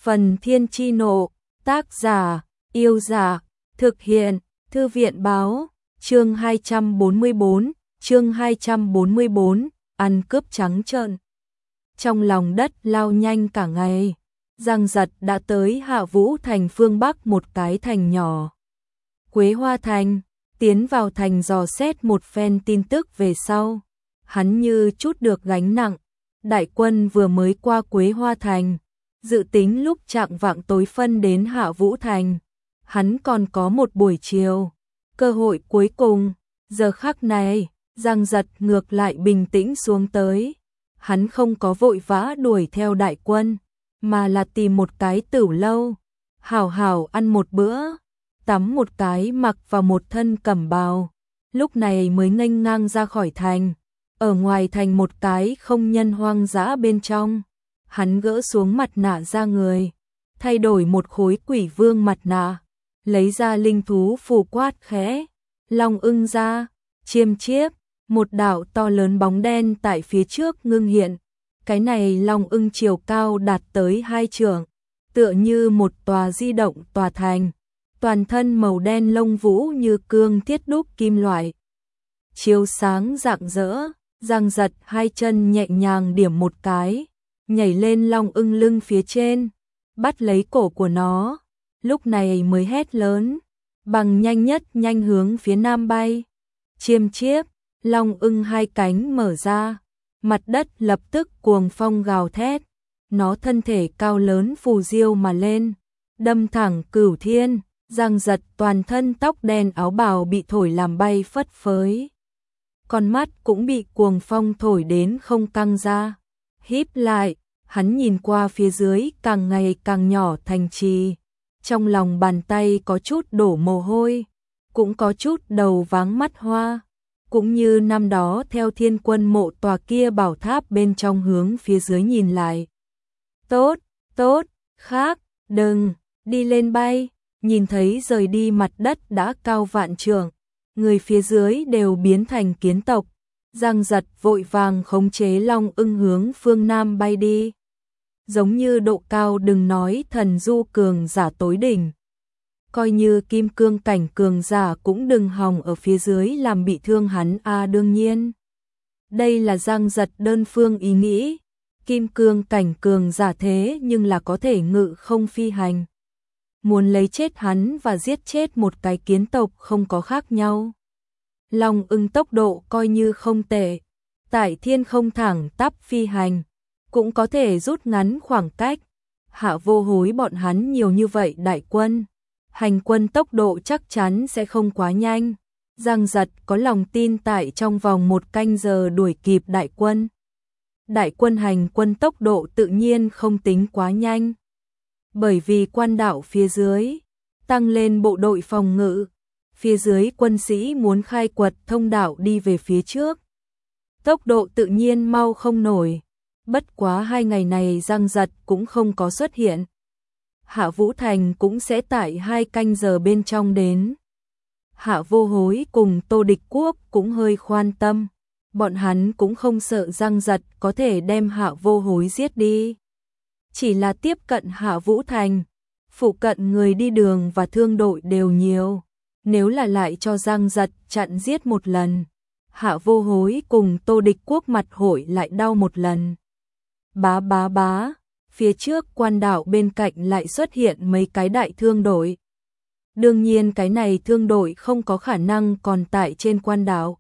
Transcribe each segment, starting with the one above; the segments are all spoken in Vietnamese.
Phần Thiên Chi Nộ, tác giả, Yêu Giả, thực hiện, Thư viện Báo, chương 244, ăn cướp trắng trợn. Trong lòng đất lao nhanh cả ngày, Giang Giật đã tới Hạ Vũ Thành phương Bắc một cái thành nhỏ. Quế Hoa Thành, tiến vào thành dò xét một phen tin tức về sau. Hắn như chút được gánh nặng, đại quân vừa mới qua Quế Hoa Thành, dự tính lúc chạng vạng tối phân đến Hạ Vũ Thành. Hắn còn có một buổi chiều, cơ hội cuối cùng. Giờ khắc này, Giang Giật ngược lại bình tĩnh xuống tới. Hắn không có vội vã đuổi theo đại quân, mà là tìm một cái tửu lâu, hảo hảo ăn một bữa, tắm một cái, mặc vào một thân cẩm bào, lúc này mới nghênh ngang ra khỏi thành. Ở ngoài thành một cái không nhân hoang dã bên trong, hắn gỡ xuống mặt nạ ra người, thay đổi một khối quỷ vương mặt nạ, lấy ra linh thú phù quát khẽ, long ưng ra, chiêm chiếp, một đạo to lớn bóng đen tại phía trước ngưng hiện. Cái này long ưng chiều cao đạt tới 2 trượng, tựa như một tòa di động tòa thành, toàn thân màu đen lông vũ như cương thiết đúc kim loại, chiếu sáng rạng rỡ. Giang Giật hai chân nhẹ nhàng điểm một cái, nhảy lên long ưng lưng phía trên, bắt lấy cổ của nó, lúc này mới hét lớn, bằng nhanh nhất nhanh hướng phía nam bay. Chiêm chiếp, long ưng hai cánh mở ra, mặt đất lập tức cuồng phong gào thét, nó thân thể cao lớn phù diêu mà lên, đâm thẳng cửu thiên. Giang Giật toàn thân tóc đen áo bào bị thổi làm bay phất phới, con mắt cũng bị cuồng phong thổi đến không căng ra, híp lại, hắn nhìn qua phía dưới càng ngày càng nhỏ thành trì, trong lòng bàn tay có chút đổ mồ hôi, cũng có chút đầu váng mắt hoa, cũng như năm đó theo Thiên Quân mộ tòa kia bảo tháp bên trong hướng phía dưới nhìn lại. Tốt, tốt, khác, đừng, đi lên bay. Nhìn thấy rời đi mặt đất đã cao vạn trượng, người phía dưới đều biến thành kiến tộc. Giang Giật vội vàng khống chế long ưng hướng phương Nam bay đi. Giống như độ cao đừng nói thần du cường giả tối đỉnh, coi như kim cương cảnh cường giả cũng đừng hòng ở phía dưới làm bị thương hắn đương nhiên. Đây là Giang Giật đơn phương ý nghĩ, kim cương cảnh cường giả thế nhưng là có thể ngự không phi hành. Muốn lấy chết hắn và giết chết một cái kiến tộc không có khác nhau. Long ưng tốc độ coi như không tệ, tại thiên không thẳng tắp phi hành, cũng có thể rút ngắn khoảng cách. Hạ Vô Hối bọn hắn nhiều như vậy đại quân, hành quân tốc độ chắc chắn sẽ không quá nhanh. Giang Giật có lòng tin tại trong vòng 1 canh giờ đuổi kịp đại quân. Đại quân hành quân tốc độ tự nhiên không tính quá nhanh, bởi vì quan đạo phía dưới tăng lên bộ đội phòng ngự, phía dưới quân sĩ muốn khai quật thông đạo đi về phía trước, tốc độ tự nhiên mau không nổi. Bất quá 2 ngày này Giang Giật cũng không có xuất hiện, Hạ Vũ Thành cũng sẽ tại 2 canh giờ bên trong đến. Hạ Vô Hối cùng Tô Địch Quốc cũng hơi khoan tâm, bọn hắn cũng không sợ Giang Giật có thể đem Hạ Vô Hối giết đi. Chỉ là tiếp cận Hạ Vũ Thành, phụ cận người đi đường và thương đội đều nhiều, nếu là lại cho Giang Giật chặn giết một lần, Hạ Vô Hối cùng Tô Địch Quốc mặt hội lại đau một lần. Bá bá bá, phía trước quan đạo bên cạnh lại xuất hiện mấy cái đại thương đội. Đương nhiên cái này thương đội không có khả năng còn tại trên quan đạo,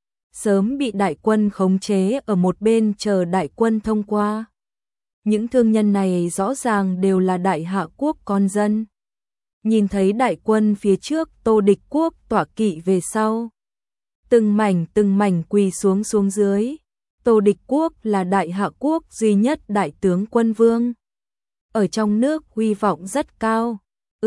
sớm bị đại quân khống chế ở một bên chờ đại quân thông qua. Những thương nhân này rõ ràng đều là Đại Hạ quốc con dân. Nhìn thấy đại quân phía trước Tô Địch Quốc tọa kỵ về sau, từng mảnh quỳ xuống dưới. Tô Địch Quốc là Đại Hạ quốc duy nhất đại tướng quân vương, ở trong nước uy vọng rất cao.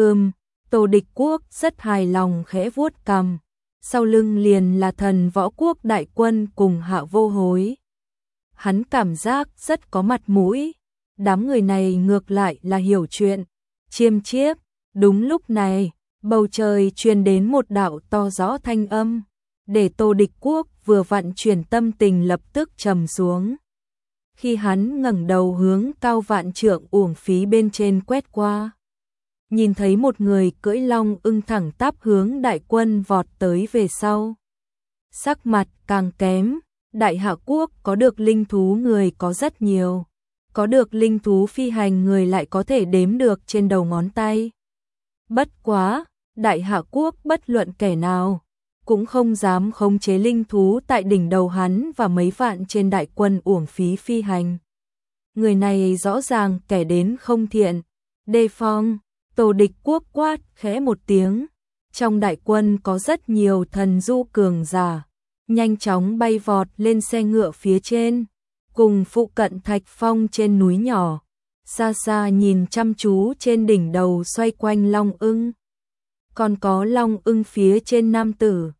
Tô Địch Quốc rất hài lòng khẽ vuốt cằm, sau lưng liền là Thần Võ Quốc đại quân cùng Hạ Vô Hối. Hắn cảm giác rất có mặt mũi, đám người này ngược lại là hiểu chuyện. Chiêm chiếp, đúng lúc này, bầu trời truyền đến một đạo to rõ thanh âm, để Tô Địch Quốc vừa vặn chuyển tâm tình lập tức trầm xuống. Khi hắn ngẩng đầu hướng cao vạn trượng uổng phí bên trên quét qua, nhìn thấy một người cưỡi long ưng thẳng tắp hướng đại quân vọt tới về sau. Sắc mặt càng kém, Đại Hạ quốc có được linh thú người có rất nhiều, có được linh thú phi hành người lại có thể đếm được trên đầu ngón tay. Bất quá, Đại Hạ quốc bất luận kẻ nào cũng không dám khống chế linh thú tại đỉnh đầu hắn và mấy vạn trên đại quân uổng phí phi hành. Người này rõ ràng kẻ đến không thiện, đề phòng. Tổ Địch quốc quát khẽ một tiếng, trong đại quân có rất nhiều thần du cường giả, nhanh chóng bay vọt lên xe ngựa phía trên, cùng phụ cận thạch phong trên núi nhỏ, xa xa nhìn chăm chú trên đỉnh đầu xoay quanh long ưng. Còn có long ưng phía trên nam tử,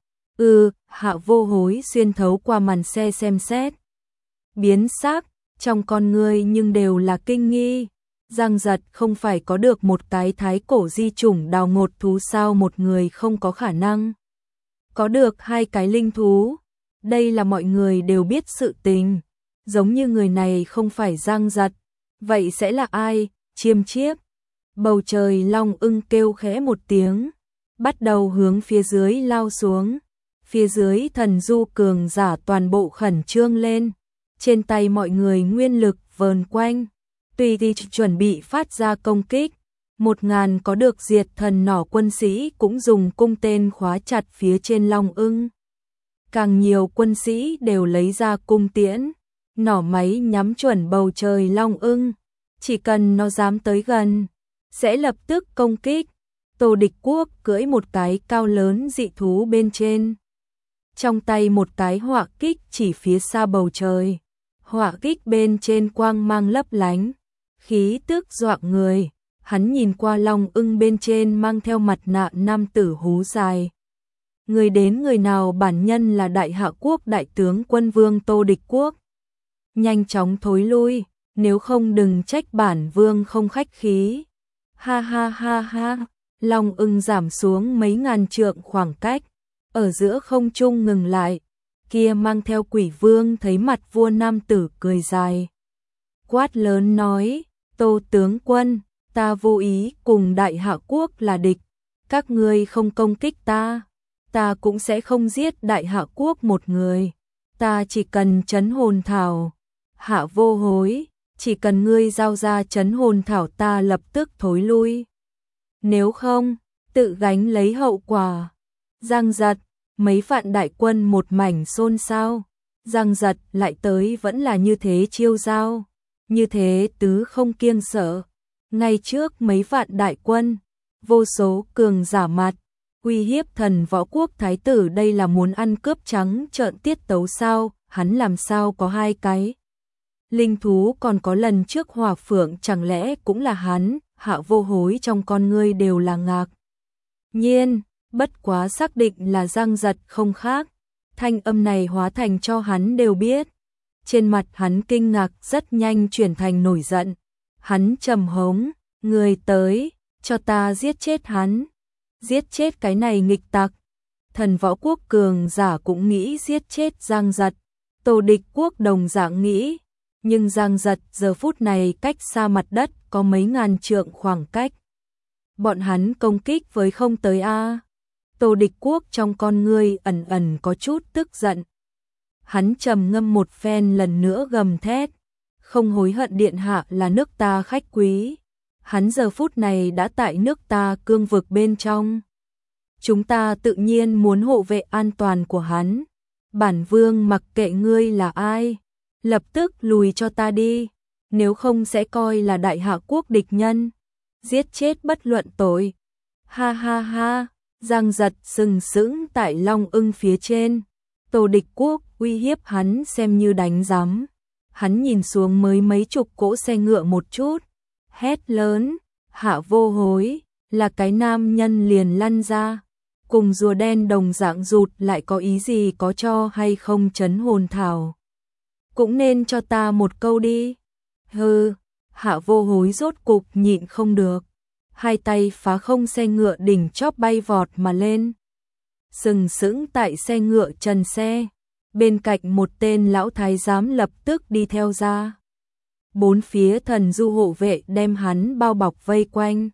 Hạ Vô Hối xuyên thấu qua màn xe xem xét. Biến sắc, trong con người nhưng đều là kinh nghi. Giang Giật không phải có được một cái thái cổ di chủng đào ngột thú sao, một người không có khả năng có được hai cái linh thú. Đây là mọi người đều biết sự tình. Giống như người này không phải Giang Giật, vậy sẽ là ai? Chiêm Chiếp. Bầu trời long ưng kêu khẽ một tiếng, bắt đầu hướng phía dưới lao xuống. Phía dưới thần du cường giả toàn bộ khẩn trương lên, trên tay mọi người nguyên lực vờn quanh, tùy thì chuẩn bị phát ra công kích. 1000 có được diệt thần nỏ quân sĩ cũng dùng cung tên khóa chặt phía trên long ưng. Càng nhiều quân sĩ đều lấy ra cung tiễn, nỏ máy nhắm chuẩn bầu trời long ưng, chỉ cần nó dám tới gần, sẽ lập tức công kích. Tổ Địch quốc cưỡi một cái cao lớn dị thú bên trên, trong tay một cái họa kích chỉ phía xa bầu trời, họa kích bên trên quang mang lấp lánh, khí tức dọa người. Hắn nhìn qua long ưng bên trên mang theo mặt nạ nam tử hú dài. Người đến người nào, bản nhân là Đại Hạ quốc đại tướng quân vương Tổ Địch quốc. Nhanh chóng thối lui, nếu không đừng trách bản vương không khách khí. Ha ha ha ha, long ưng giảm xuống mấy ngàn trượng khoảng cách, ở giữa không trung ngừng lại. Kia mang theo quỷ vương thấy mặt vua nam tử cười dài, quát lớn nói: Tô tướng quân, ta vô ý cùng Đại Hạ quốc là địch, các ngươi không công kích ta, ta cũng sẽ không giết Đại Hạ quốc một người, ta chỉ cần trấn hồn thảo. Hạ Vô Hối, chỉ cần ngươi giao ra trấn hồn thảo ta lập tức thối lui, nếu không, tự gánh lấy hậu quả. Giang Giật, mấy vạn đại quân một mảnh xôn xao. Giang Giật lại tới vẫn là như thế chiêu giao, như thế tứ không kiêng sợ. Ngay trước mấy vạn đại quân, vô số cường giả mặt, uy hiếp thần võ quốc thái tử, đây là muốn ăn cướp trắng trợn tiết tấu sao? Hắn làm sao có hai cái linh thú, còn có lần trước Hỏa Phượng chẳng lẽ cũng là hắn? Hạ Vô Hối trong con ngươi đều là ngạc nhiên, bất quá xác định là Giang Giật không khác. Thanh âm này hóa thành cho hắn đều biết. Trên mặt hắn kinh ngạc rất nhanh chuyển thành nổi giận. Hắn trầm hống: người tới, cho ta giết chết hắn, giết chết cái này nghịch tặc. Thần võ quốc cường giả cũng nghĩ giết chết Giang Giật, Tổ Địch quốc đồng dạng nghĩ, nhưng Giang Giật giờ phút này cách xa mặt đất có mấy ngàn trượng khoảng cách. Bọn hắn công kích với không tới a. Tổ Địch quốc trong con ngươi ẩn ẩn có chút tức giận. Hắn trầm ngâm một phen lần nữa gầm thét: không hối hận, điện hạ là nước ta khách quý. Hắn giờ phút này đã tại nước ta cương vực bên trong. Chúng ta tự nhiên muốn hộ vệ an toàn của hắn. Bản vương mặc kệ ngươi là ai, lập tức lùi cho ta đi, nếu không sẽ coi là Đại Hạ quốc địch nhân, giết chết bất luận tội. Ha ha ha, Giang Giật sừng sững tại long ưng phía trên. Tổ Địch quốc uy hiếp hắn xem như đánh giám. Hắn nhìn xuống mới mấy chục cỗ xe ngựa một chút, hét lớn: Hạ Vô Hối, là cái nam nhân liền lăn ra, cùng rùa đen đồng dạng rụt lại có ý gì, có cho hay không trấn hồn thảo? Cũng nên cho ta một câu đi. Hừ, Hạ Vô Hối rốt cục nhịn không được, hai tay phá không xe ngựa đỉnh chóp bay vọt mà lên, sừng sững tại xe ngựa trần xe. Bên cạnh một tên lão thái giám lập tức đi theo ra. bốn phía thần du hộ vệ đem hắn bao bọc vây quanh.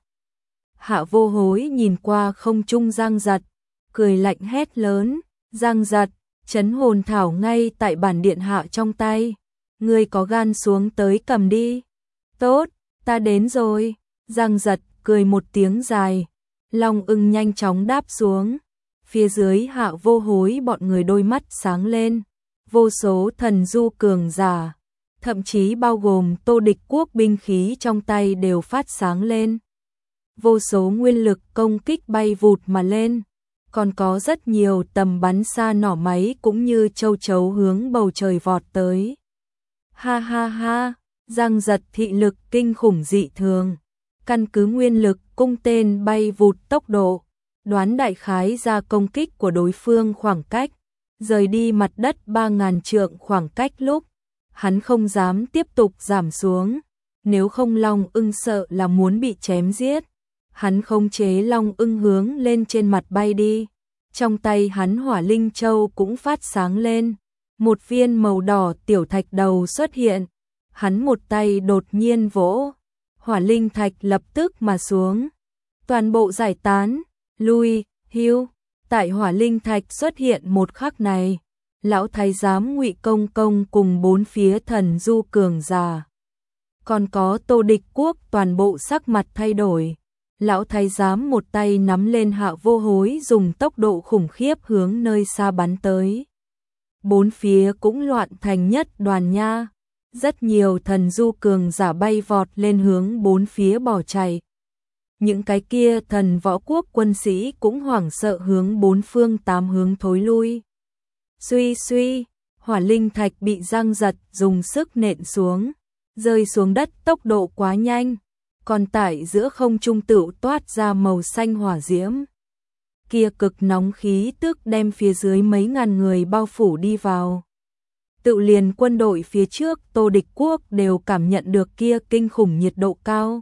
Hạ Vô Hối nhìn qua không trung Giang Giật, cười lạnh hét lớn, Giang Giật, trấn hồn thảo ngay tại bản điện hạ trong tay, ngươi có gan xuống tới cầm đi. Tốt, ta đến rồi. Giang Giật cười một tiếng dài, Long Ưng nhanh chóng đáp xuống. Phía dưới Hạ Vô Hối bọn người đôi mắt sáng lên, vô số thần du cường giả, thậm chí bao gồm Tô Địch Quốc binh khí trong tay đều phát sáng lên. Vô số nguyên lực công kích bay vụt mà lên, còn có rất nhiều tầm bắn xa nỏ máy cũng như châu chấu hướng bầu trời vọt tới. Ha ha ha, Giang Giật thị lực kinh khủng dị thường, căn cứ nguyên lực cung tên bay vụt tốc độ, đoán đại khái ra công kích của đối phương khoảng cách, rời đi mặt đất 3.000 trượng khoảng cách lúc, hắn không dám tiếp tục giảm xuống, nếu không Long Ưng sợ là muốn bị chém giết. Hắn khống chế Long Ưng hướng lên trên mặt bay đi, trong tay hắn Hỏa Linh Châu cũng phát sáng lên, một viên màu đỏ tiểu thạch đầu xuất hiện, hắn một tay đột nhiên vỗ, Hỏa Linh Thạch lập tức mà xuống, toàn bộ giải tán, lui, hưu. Tại Hỏa Linh Thạch xuất hiện một khắc này, lão thái giám Ngụy Công Công cùng bốn phía thần du cường giả, còn có Tô Địch Quốc toàn bộ sắc mặt thay đổi. Lão thái giám một tay nắm lên Hạ Vô Hối dùng tốc độ khủng khiếp hướng nơi xa bắn tới. Bốn phía cũng loạn thành nhất đoàn nha. Rất nhiều thần du cường giả bay vọt lên hướng bốn phía bỏ chạy. Những cái kia thần võ quốc quân sĩ cũng hoảng sợ hướng bốn phương tám hướng thối lui. Suy suy, Hỏa Linh Thạch bị Giang Giật dùng sức nện xuống, rơi xuống đất tốc độ quá nhanh. Còn tại giữa không trung tựu toát ra màu xanh hỏa diễm. Kia cực nóng khí tức đem phía dưới mấy ngàn người bao phủ đi vào. Tự liền quân đội phía trước Tô Địch Quốc đều cảm nhận được kia kinh khủng nhiệt độ cao.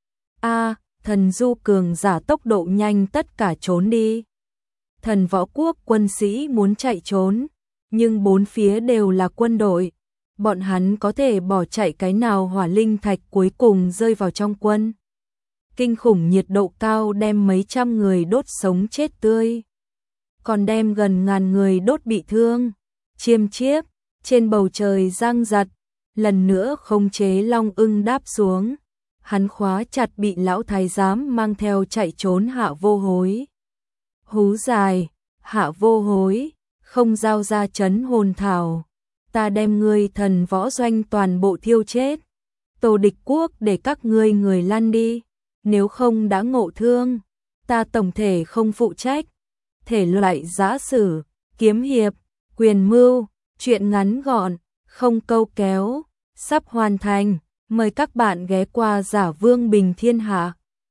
Thần du cường giả tốc độ nhanh tất cả trốn đi. Thần võ quốc quân sĩ muốn chạy trốn, nhưng bốn phía đều là quân đội. Bọn hắn có thể bỏ chạy cái nào Hỏa Linh Thạch cuối cùng rơi vào trong quân. Kinh khủng nhiệt độ cao đem mấy trăm người đốt sống chết tươi, còn đem gần ngàn người đốt bị thương. Chiêm chiếp, trên bầu trời Giang Giật, lần nữa khống chế Long Ưng đáp xuống. Hắn khóa chặt bị lão thái giám mang theo chạy trốn Hạ Vô Hối. Hú dài, Hạ Vô Hối, không giao ra trấn hồn thảo. Ta đem ngươi thần võ doanh toàn bộ thiêu chết. Tô Địch Quốc để các ngươi người lăn đi, nếu không đã ngộ thương, ta tổng thể không phụ trách. Thể loại giã sử, kiếm hiệp, quyền mưu, truyện ngắn gọn, không câu kéo, sắp hoàn thành, mời các bạn ghé qua Giả Vương Bình Thiên Hạ.